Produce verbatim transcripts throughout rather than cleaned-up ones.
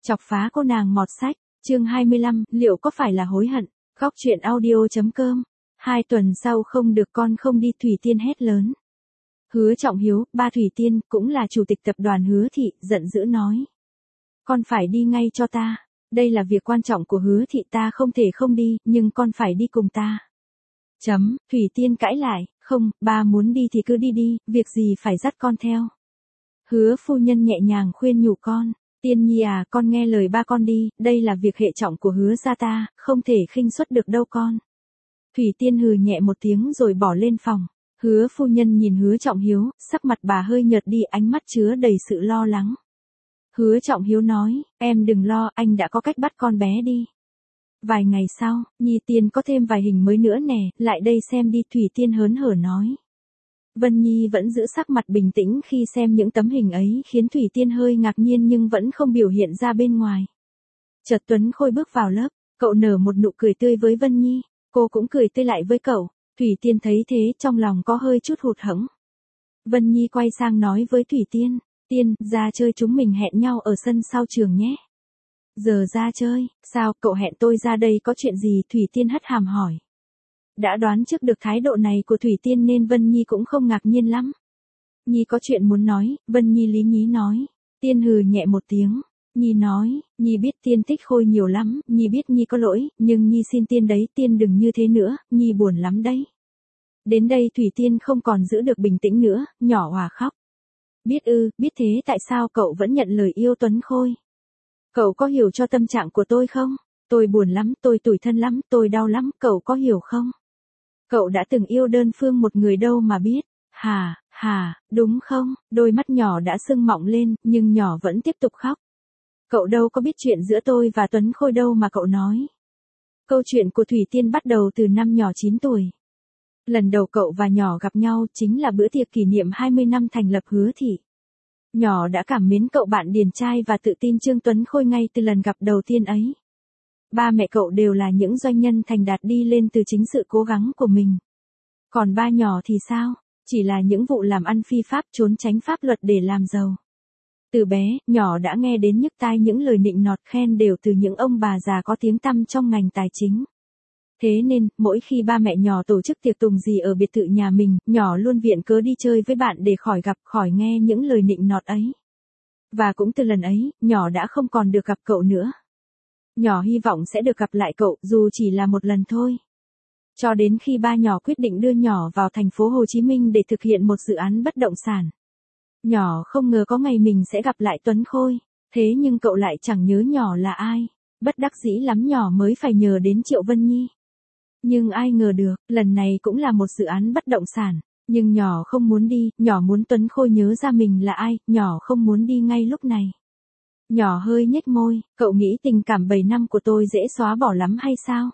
Chọc phá cô nàng mọt sách, chương hai mươi lăm, liệu có phải là hối hận? Góc truyện audio.com. Hai tuần sau không được con không đi, Thủy Tiên hét lớn. Hứa Trọng Hiếu, ba Thủy Tiên, cũng là chủ tịch tập đoàn Hứa Thị, giận dữ nói. Con phải đi ngay cho ta. Đây là việc quan trọng của Hứa Thị, ta không thể không đi, nhưng con phải đi cùng ta. Chấm, Thủy Tiên cãi lại, không, ba muốn đi thì cứ đi đi, việc gì phải dắt con theo. Hứa phu nhân nhẹ nhàng khuyên nhủ con. Tiên nhi à, con nghe lời ba con đi, đây là việc hệ trọng của Hứa gia ta, không thể khinh suất được đâu con. Thủy Tiên hừ nhẹ một tiếng rồi bỏ lên phòng. Hứa phu nhân nhìn Hứa Trọng Hiếu, sắc mặt bà hơi nhợt đi, ánh mắt chứa đầy sự lo lắng. Hứa Trọng Hiếu nói, em đừng lo, anh đã có cách bắt con bé đi. Vài ngày sau, Nhi Tiên có thêm vài hình mới nữa nè, lại đây xem đi, Thủy Tiên hớn hở nói. Vân Nhi vẫn giữ sắc mặt bình tĩnh khi xem những tấm hình ấy, khiến Thủy Tiên hơi ngạc nhiên nhưng vẫn không biểu hiện ra bên ngoài. Chợt Tuấn Khôi bước vào lớp, cậu nở một nụ cười tươi với Vân Nhi, cô cũng cười tươi lại với cậu. Thủy Tiên thấy thế trong lòng có hơi chút hụt hẫng. Vân Nhi quay sang nói với Thủy Tiên, Tiên, ra chơi, chúng mình hẹn nhau ở sân sau trường nhé. Giờ ra chơi, sao, cậu hẹn tôi ra đây có chuyện gì? Thủy Tiên hất hàm hỏi. Đã đoán trước được thái độ này của Thủy Tiên nên Vân Nhi cũng không ngạc nhiên lắm. Nhi có chuyện muốn nói, Vân Nhi lý nhí nói. Tiên hừ nhẹ một tiếng. Nhi nói, Nhi biết Tiên thích Khôi nhiều lắm, Nhi biết Nhi có lỗi, nhưng Nhi xin Tiên đấy, Tiên đừng như thế nữa, Nhi buồn lắm đấy. Đến đây Thủy Tiên không còn giữ được bình tĩnh nữa, nhỏ òa khóc. Biết ư, biết thế tại sao cậu vẫn nhận lời yêu Tuấn Khôi? Cậu có hiểu cho tâm trạng của tôi không? Tôi buồn lắm, tôi tủi thân lắm, tôi đau lắm, cậu có hiểu không? Cậu đã từng yêu đơn phương một người đâu mà biết. Hà, hà, đúng không? Đôi mắt nhỏ đã sưng mọng lên, nhưng nhỏ vẫn tiếp tục khóc. Cậu đâu có biết chuyện giữa tôi và Tuấn Khôi đâu mà cậu nói. Câu chuyện của Thủy Tiên bắt đầu từ năm nhỏ chín tuổi. Lần đầu cậu và nhỏ gặp nhau chính là bữa tiệc kỷ niệm hai mươi năm thành lập Hứa Thị. Nhỏ đã cảm mến cậu bạn điển trai và tự tin Trương Tuấn Khôi ngay từ lần gặp đầu tiên ấy. Ba mẹ cậu đều là những doanh nhân thành đạt đi lên từ chính sự cố gắng của mình. Còn ba nhỏ thì sao? Chỉ là những vụ làm ăn phi pháp, trốn tránh pháp luật để làm giàu. Từ bé, nhỏ đã nghe đến nhức tai những lời nịnh nọt khen đều từ những ông bà già có tiếng tăm trong ngành tài chính. Thế nên, mỗi khi ba mẹ nhỏ tổ chức tiệc tùng gì ở biệt thự nhà mình, nhỏ luôn viện cớ đi chơi với bạn để khỏi gặp, khỏi nghe những lời nịnh nọt ấy. Và cũng từ lần ấy, nhỏ đã không còn được gặp cậu nữa. Nhỏ hy vọng sẽ được gặp lại cậu, dù chỉ là một lần thôi. Cho đến khi ba nhỏ quyết định đưa nhỏ vào thành phố Hồ Chí Minh để thực hiện một dự án bất động sản. Nhỏ không ngờ có ngày mình sẽ gặp lại Tuấn Khôi, thế nhưng cậu lại chẳng nhớ nhỏ là ai. Bất đắc dĩ lắm nhỏ mới phải nhờ đến Triệu Vân Nhi. Nhưng ai ngờ được, lần này cũng là một dự án bất động sản, nhưng nhỏ không muốn đi, nhỏ muốn Tuấn Khôi nhớ ra mình là ai, nhỏ không muốn đi ngay lúc này. Nhỏ hơi nhếch môi, cậu nghĩ tình cảm bảy năm của tôi dễ xóa bỏ lắm hay sao?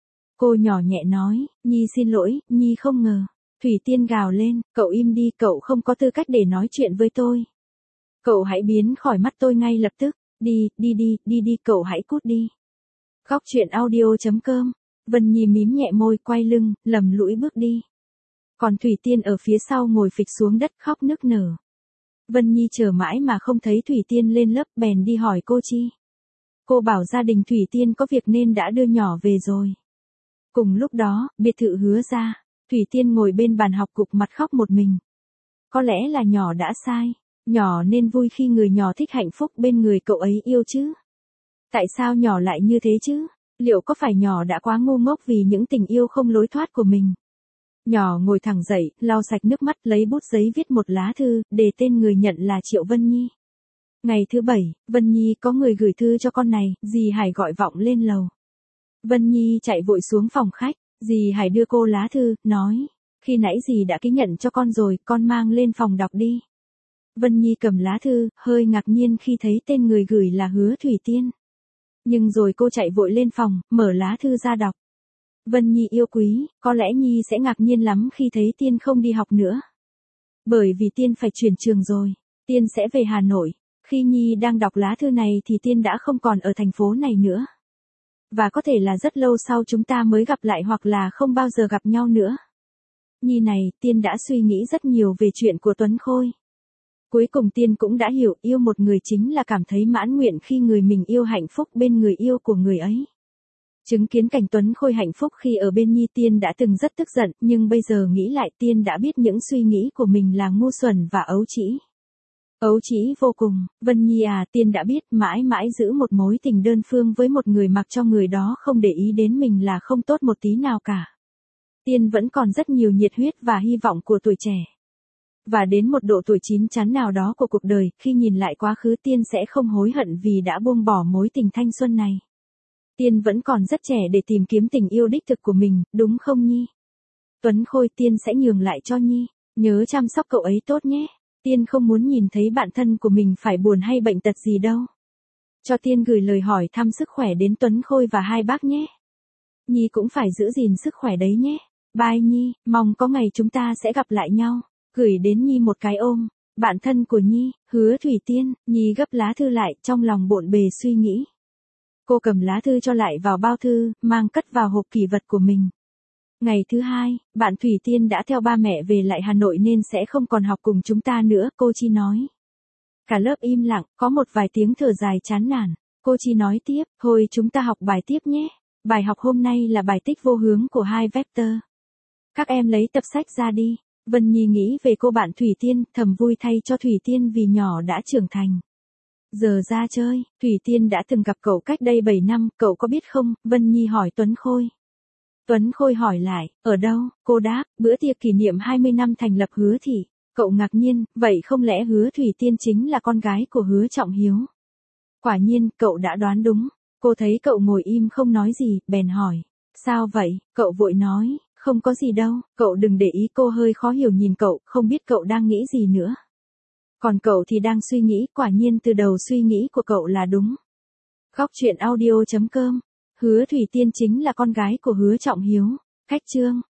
Cô nhỏ nhẹ nói, Nhi xin lỗi, Nhi không ngờ. Thủy Tiên gào lên, cậu im đi, cậu không có tư cách để nói chuyện với tôi. Cậu hãy biến khỏi mắt tôi ngay lập tức, đi, đi đi, đi đi, cậu hãy cút đi. Góc truyện audio.com. Vân Nhi mím nhẹ môi, quay lưng, lầm lũi bước đi. Còn Thủy Tiên ở phía sau ngồi phịch xuống đất khóc nức nở. Vân Nhi chờ mãi mà không thấy Thủy Tiên lên lớp, bèn đi hỏi cô Chi. Cô bảo gia đình Thủy Tiên có việc nên đã đưa nhỏ về rồi. Cùng lúc đó, biệt thự Hứa gia, Thủy Tiên ngồi bên bàn học cục mặt khóc một mình. Có lẽ là nhỏ đã sai, nhỏ nên vui khi người nhỏ thích hạnh phúc bên người cậu ấy yêu chứ. Tại sao nhỏ lại như thế chứ? Liệu có phải nhỏ đã quá ngu ngốc vì những tình yêu không lối thoát của mình? Nhỏ ngồi thẳng dậy, lau sạch nước mắt, lấy bút giấy viết một lá thư, để tên người nhận là Triệu Vân Nhi. Ngày thứ bảy, Vân Nhi có người gửi thư cho con này, dì Hải gọi vọng lên lầu. Vân Nhi chạy vội xuống phòng khách, dì Hải đưa cô lá thư, nói, khi nãy dì đã ký nhận cho con rồi, con mang lên phòng đọc đi. Vân Nhi cầm lá thư, hơi ngạc nhiên khi thấy tên người gửi là Hứa Thủy Tiên. Nhưng rồi cô chạy vội lên phòng, mở lá thư ra đọc. Vân Nhi yêu quý, có lẽ Nhi sẽ ngạc nhiên lắm khi thấy Tiên không đi học nữa. Bởi vì Tiên phải chuyển trường rồi, Tiên sẽ về Hà Nội. Khi Nhi đang đọc lá thư này thì Tiên đã không còn ở thành phố này nữa. Và có thể là rất lâu sau chúng ta mới gặp lại hoặc là không bao giờ gặp nhau nữa. Nhi này, Tiên đã suy nghĩ rất nhiều về chuyện của Tuấn Khôi. Cuối cùng Tiên cũng đã hiểu, yêu một người chính là cảm thấy mãn nguyện khi người mình yêu hạnh phúc bên người yêu của người ấy. Chứng kiến cảnh Tuấn Khôi hạnh phúc khi ở bên Nhi, Tiên đã từng rất tức giận, nhưng bây giờ nghĩ lại Tiên đã biết những suy nghĩ của mình là ngu xuẩn và ấu trĩ. Ấu trĩ vô cùng. Vân Nhi à, Tiên đã biết mãi mãi giữ một mối tình đơn phương với một người mặc cho người đó không để ý đến mình là không tốt một tí nào cả. Tiên vẫn còn rất nhiều nhiệt huyết và hy vọng của tuổi trẻ. Và đến một độ tuổi chín chắn nào đó của cuộc đời, khi nhìn lại quá khứ Tiên sẽ không hối hận vì đã buông bỏ mối tình thanh xuân này. Tiên vẫn còn rất trẻ để tìm kiếm tình yêu đích thực của mình, đúng không Nhi? Tuấn Khôi, Tiên sẽ nhường lại cho Nhi. Nhớ chăm sóc cậu ấy tốt nhé. Tiên không muốn nhìn thấy bạn thân của mình phải buồn hay bệnh tật gì đâu. Cho Tiên gửi lời hỏi thăm sức khỏe đến Tuấn Khôi và hai bác nhé. Nhi cũng phải giữ gìn sức khỏe đấy nhé. Bye Nhi, mong có ngày chúng ta sẽ gặp lại nhau. Gửi đến Nhi một cái ôm. Bạn thân của Nhi, Hứa Thủy Tiên. Nhi gấp lá thư lại, trong lòng bộn bề suy nghĩ. Cô cầm lá thư cho lại vào bao thư, mang cất vào hộp kỷ vật của mình. Ngày thứ hai, bạn Thủy Tiên đã theo ba mẹ về lại Hà Nội nên sẽ không còn học cùng chúng ta nữa, cô Chi nói. Cả lớp im lặng, có một vài tiếng thở dài chán nản. Cô Chi nói tiếp, thôi chúng ta học bài tiếp nhé. Bài học hôm nay là bài tích vô hướng của hai vector. Các em lấy tập sách ra đi. Vân Nhi nghĩ về cô bạn Thủy Tiên, thầm vui thay cho Thủy Tiên vì nhỏ đã trưởng thành. Giờ ra chơi, Thủy Tiên đã từng gặp cậu cách đây bảy năm, cậu có biết không? Vân Nhi hỏi Tuấn Khôi. Tuấn Khôi hỏi lại, ở đâu? Cô đáp, bữa tiệc kỷ niệm hai mươi năm thành lập Hứa Thị. Cậu ngạc nhiên, vậy không lẽ Hứa Thủy Tiên chính là con gái của Hứa Trọng Hiếu? Quả nhiên, cậu đã đoán đúng. Cô thấy cậu ngồi im không nói gì, bèn hỏi. Sao vậy? Cậu vội nói, không có gì đâu, cậu đừng để ý. Cô hơi khó hiểu nhìn cậu, không biết cậu đang nghĩ gì nữa. Còn cậu thì đang suy nghĩ, quả nhiên từ đầu suy nghĩ của cậu là đúng. Góc truyện audio chấm com. Hứa Thủy Tiên chính là con gái của Hứa Trọng Hiếu. Cách chương